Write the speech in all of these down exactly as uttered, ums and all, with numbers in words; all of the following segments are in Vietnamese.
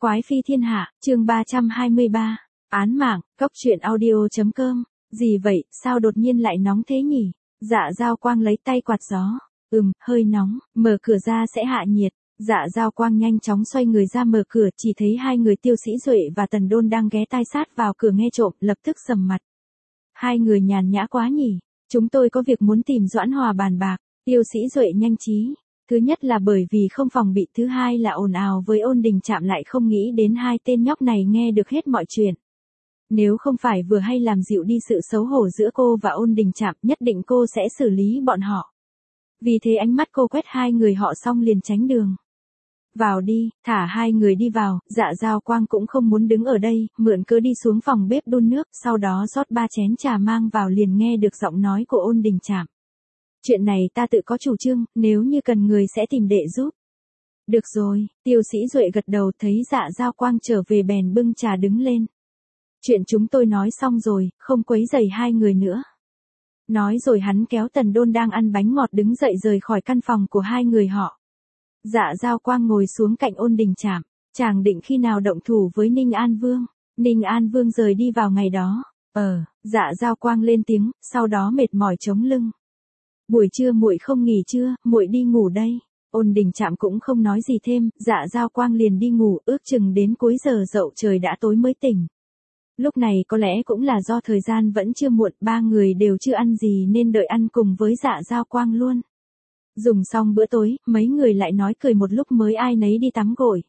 Quái phi thiên hạ, chương ba trăm hai mươi ba, án mạng, cốc truyện audio chấm com. Gì vậy, sao đột nhiên lại nóng thế nhỉ? Dạ Giao Quang lấy tay quạt gió. Ừm, hơi nóng, mở cửa ra sẽ hạ nhiệt. Dạ Giao Quang nhanh chóng xoay người ra mở cửa, chỉ thấy hai người Tiêu Sĩ Duệ và Tần Đôn đang ghé tai sát vào cửa nghe trộm, lập tức sầm mặt. Hai người nhàn nhã quá nhỉ? Chúng tôi có việc muốn tìm Doãn Hòa bàn bạc. Tiêu Sĩ Duệ nhanh trí. Thứ nhất là bởi vì không phòng bị, thứ hai là ồn ào với Ôn Đình Trạm lại không nghĩ đến hai tên nhóc này nghe được hết mọi chuyện. Nếu không phải vừa hay làm dịu đi sự xấu hổ giữa cô và Ôn Đình Trạm, nhất định cô sẽ xử lý bọn họ. Vì thế ánh mắt cô quét hai người họ xong liền tránh đường. Vào đi, thả hai người đi vào. Dạ Giao Quang cũng không muốn đứng ở đây, mượn cớ đi xuống phòng bếp đun nước, sau đó rót ba chén trà mang vào liền nghe được giọng nói của Ôn Đình Trạm. Chuyện này ta tự có chủ trương, nếu như cần người sẽ tìm đệ giúp. Được rồi, Tiêu Sĩ Duệ gật đầu, thấy Dạ Giao Quang trở về bèn bưng trà đứng lên. Chuyện chúng tôi nói xong rồi, không quấy rầy hai người nữa. Nói rồi hắn kéo Tần Đôn đang ăn bánh ngọt đứng dậy rời khỏi căn phòng của hai người họ. Dạ Giao Quang ngồi xuống cạnh Ôn Đình Trạm, chàng định khi nào động thủ với Ninh An Vương. Ninh An Vương rời đi vào ngày đó. Ờ, Dạ Giao Quang lên tiếng, sau đó mệt mỏi chống lưng. Buổi trưa muội không nghỉ trưa, muội đi ngủ đây. Ôn Đình Trạm cũng không nói gì thêm, Dạ Giao Quang liền đi ngủ, ước chừng đến cuối giờ dậu trời đã tối mới tỉnh. Lúc này có lẽ cũng là do thời gian vẫn chưa muộn, ba người đều chưa ăn gì nên đợi ăn cùng với Dạ Giao Quang luôn. Dùng xong bữa tối, mấy người lại nói cười một lúc mới ai nấy đi tắm gội.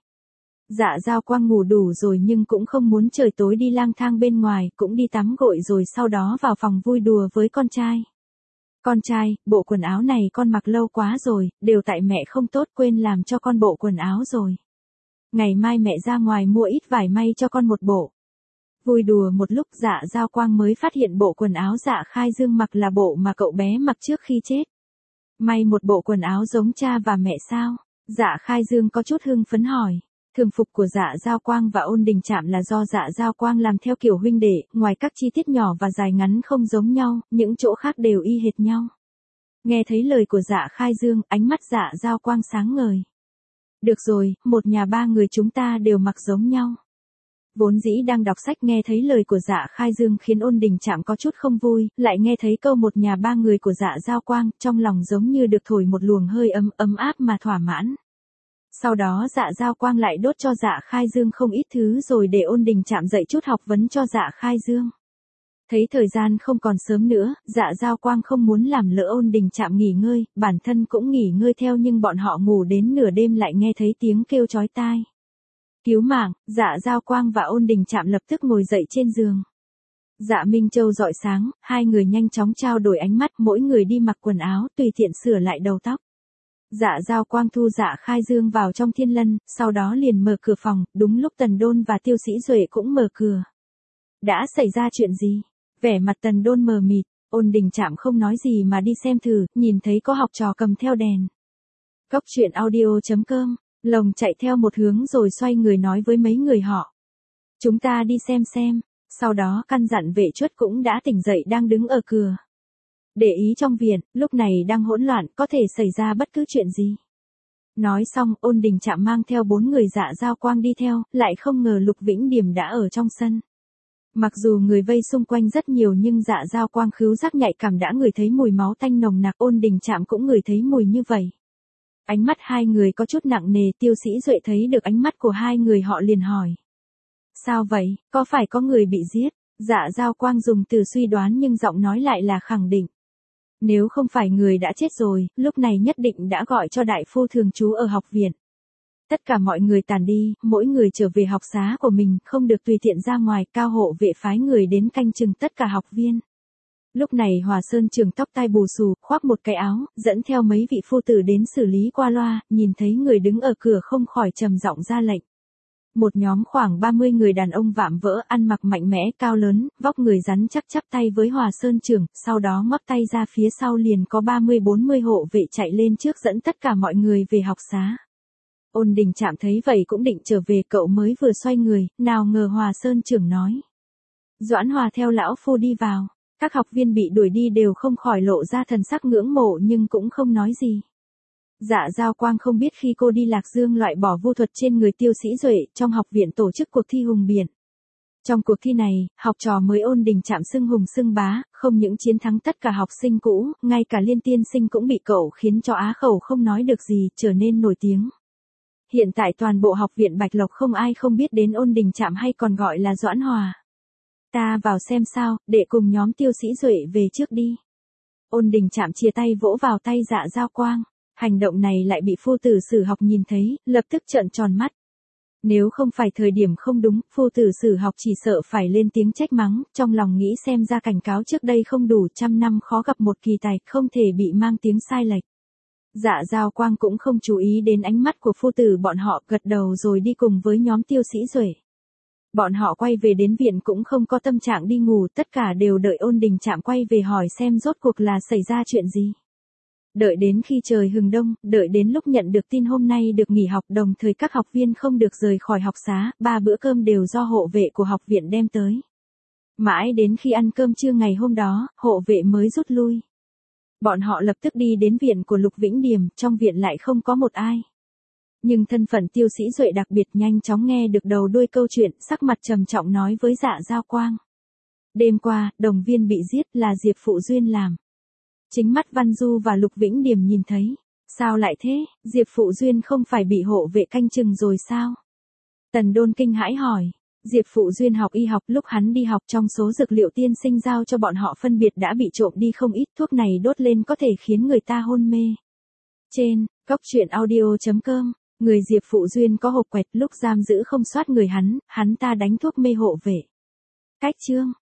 Dạ Giao Quang ngủ đủ rồi nhưng cũng không muốn trời tối đi lang thang bên ngoài, cũng đi tắm gội rồi sau đó vào phòng vui đùa với con trai. Con trai, bộ quần áo này con mặc lâu quá rồi, đều tại mẹ không tốt quên làm cho con bộ quần áo rồi. Ngày mai mẹ ra ngoài mua ít vải may cho con một bộ. Vui đùa một lúc Dạ Giao Quang mới phát hiện bộ quần áo Dạ Khai Dương mặc là bộ mà cậu bé mặc trước khi chết. May một bộ quần áo giống cha và mẹ sao? Dạ Khai Dương có chút hưng phấn hỏi. Thường phục của Dạ Giao Quang và Ôn Đình Trạm là do Dạ Giao Quang làm theo kiểu huynh đệ, ngoài các chi tiết nhỏ và dài ngắn không giống nhau, những chỗ khác đều y hệt nhau. Nghe thấy lời của Dạ Khai Dương, ánh mắt Dạ Giao Quang sáng ngời. Được rồi, một nhà ba người chúng ta đều mặc giống nhau. Vốn dĩ đang đọc sách nghe thấy lời của Dạ Khai Dương khiến Ôn Đình Trạm có chút không vui, lại nghe thấy câu một nhà ba người của Dạ Giao Quang, trong lòng giống như được thổi một luồng hơi ấm ấm áp mà thỏa mãn. Sau đó Dạ Giao Quang lại đốt cho Dạ Khai Dương không ít thứ rồi để Ôn Đình Trạm dạy chút học vấn cho Dạ Khai Dương. Thấy thời gian không còn sớm nữa, Dạ Giao Quang không muốn làm lỡ Ôn Đình Trạm nghỉ ngơi, bản thân cũng nghỉ ngơi theo nhưng bọn họ ngủ đến nửa đêm lại nghe thấy tiếng kêu chói tai. Cứu mạng, Dạ Giao Quang và Ôn Đình Trạm lập tức ngồi dậy trên giường. Dạ Minh Châu rọi sáng, hai người nhanh chóng trao đổi ánh mắt, mỗi người đi mặc quần áo, tùy tiện sửa lại đầu tóc. Dạ Giao Quang thu Dạ Khai Dương vào trong thiên lân, sau đó liền mở cửa phòng, đúng lúc Tần Đôn và Tiêu Sĩ Duệ cũng mở cửa. Đã xảy ra chuyện gì? Vẻ mặt Tần Đôn mờ mịt, Ôn Đình Trạm không nói gì mà đi xem thử, nhìn thấy có học trò cầm theo đèn. Cốc truyện audio chấm com, Lồng chạy theo một hướng rồi xoay người nói với mấy người họ. Chúng ta đi xem xem, sau đó căn dặn vệ chuất cũng đã tỉnh dậy đang đứng ở cửa. Để ý trong viện, lúc này đang hỗn loạn, có thể xảy ra bất cứ chuyện gì. Nói xong, Ôn Đình Trạm mang theo bốn người Dạ Giao Quang đi theo, lại không ngờ Lục Vĩnh Điểm đã ở trong sân. Mặc dù người vây xung quanh rất nhiều nhưng Dạ Giao Quang khứu giác nhạy cảm đã ngửi thấy mùi máu tanh nồng nặc, Ôn Đình Trạm cũng ngửi thấy mùi như vậy. Ánh mắt hai người có chút nặng nề, Tiêu Sĩ Duệ thấy được ánh mắt của hai người họ liền hỏi. Sao vậy, có phải có người bị giết? Dạ Giao Quang dùng từ suy đoán nhưng giọng nói lại là khẳng định. Nếu không phải người đã chết rồi, lúc này nhất định đã gọi cho đại phu thường trú ở học viện. Tất cả mọi người tàn đi, mỗi người trở về học xá của mình, không được tùy tiện ra ngoài, cao hộ vệ phái người đến canh chừng tất cả học viên. Lúc này Hòa Sơn Trường tóc tai bù xù, khoác một cái áo, dẫn theo mấy vị phu tử đến xử lý qua loa, nhìn thấy người đứng ở cửa không khỏi trầm giọng ra lệnh. Một nhóm khoảng ba mươi người đàn ông vạm vỡ, ăn mặc mạnh mẽ, cao lớn, vóc người rắn chắc chắp tay với Hòa Sơn Trường, sau đó ngoắc tay ra phía sau liền có ba mươi bốn mươi hộ vệ chạy lên trước dẫn tất cả mọi người về học xá. Ôn Đình Trạm thấy vậy cũng định trở về, cậu mới vừa xoay người, nào ngờ Hòa Sơn Trường nói. Doãn Hòa theo lão phu đi vào. Các học viên bị đuổi đi đều không khỏi lộ ra thần sắc ngưỡng mộ nhưng cũng không nói gì. Dạ Giao Quang không biết khi cô đi Lạc Dương loại bỏ vu thuật trên người Tiêu Sĩ Duệ, trong học viện tổ chức cuộc thi hùng biện. Trong cuộc thi này, học trò mới Ôn Đình Trạm xưng hùng xưng bá, không những chiến thắng tất cả học sinh cũ, ngay cả Liên tiên sinh cũng bị cậu khiến cho á khẩu không nói được gì, trở nên nổi tiếng. Hiện tại toàn bộ học viện Bạch Lộc không ai không biết đến Ôn Đình Trạm hay còn gọi là Doãn Hòa. Ta vào xem sao, để cùng nhóm Tiêu Sĩ Duệ về trước đi. Ôn Đình Trạm chia tay vỗ vào tay Dạ Giao Quang. Hành động này lại bị phu tử Sử Học nhìn thấy, lập tức trợn tròn mắt. Nếu không phải thời điểm không đúng, phu tử Sử Học chỉ sợ phải lên tiếng trách mắng, trong lòng nghĩ xem ra cảnh cáo trước đây không đủ, trăm năm khó gặp một kỳ tài, không thể bị mang tiếng sai lệch. Dạ Giao Quang cũng không chú ý đến ánh mắt của phu tử bọn họ, gật đầu rồi đi cùng với nhóm Tiêu Sĩ Duệ. Bọn họ quay về đến viện cũng không có tâm trạng đi ngủ, tất cả đều đợi Ôn Đình Trạm quay về hỏi xem rốt cuộc là xảy ra chuyện gì. Đợi đến khi trời hừng đông, đợi đến lúc nhận được tin hôm nay được nghỉ học, đồng thời các học viên không được rời khỏi học xá, ba bữa cơm đều do hộ vệ của học viện đem tới. Mãi đến khi ăn cơm trưa ngày hôm đó, hộ vệ mới rút lui. Bọn họ lập tức đi đến viện của Lục Vĩnh Điềm, trong viện lại không có một ai. Nhưng thân phận Tiêu Sĩ Duệ đặc biệt nhanh chóng nghe được đầu đuôi câu chuyện, sắc mặt trầm trọng nói với Dạ Giao Quang. Đêm qua, đồng viên bị giết là Diệp Phụ Duyên làm. Chính mắt Văn Du và Lục Vĩnh Điềm nhìn thấy. Sao lại thế, Diệp Phụ Duyên không phải bị hộ vệ canh chừng rồi sao? Tần Đôn kinh hãi hỏi. Diệp Phụ Duyên học y học, lúc hắn đi học trong số dược liệu tiên sinh giao cho bọn họ phân biệt đã bị trộm đi không ít, thuốc này đốt lên có thể khiến người ta hôn mê. Trên, cốc truyện audio chấm com, người Diệp Phụ Duyên có hộp quẹt, lúc giam giữ không soát người hắn, hắn ta đánh thuốc mê hộ vệ. Cách chương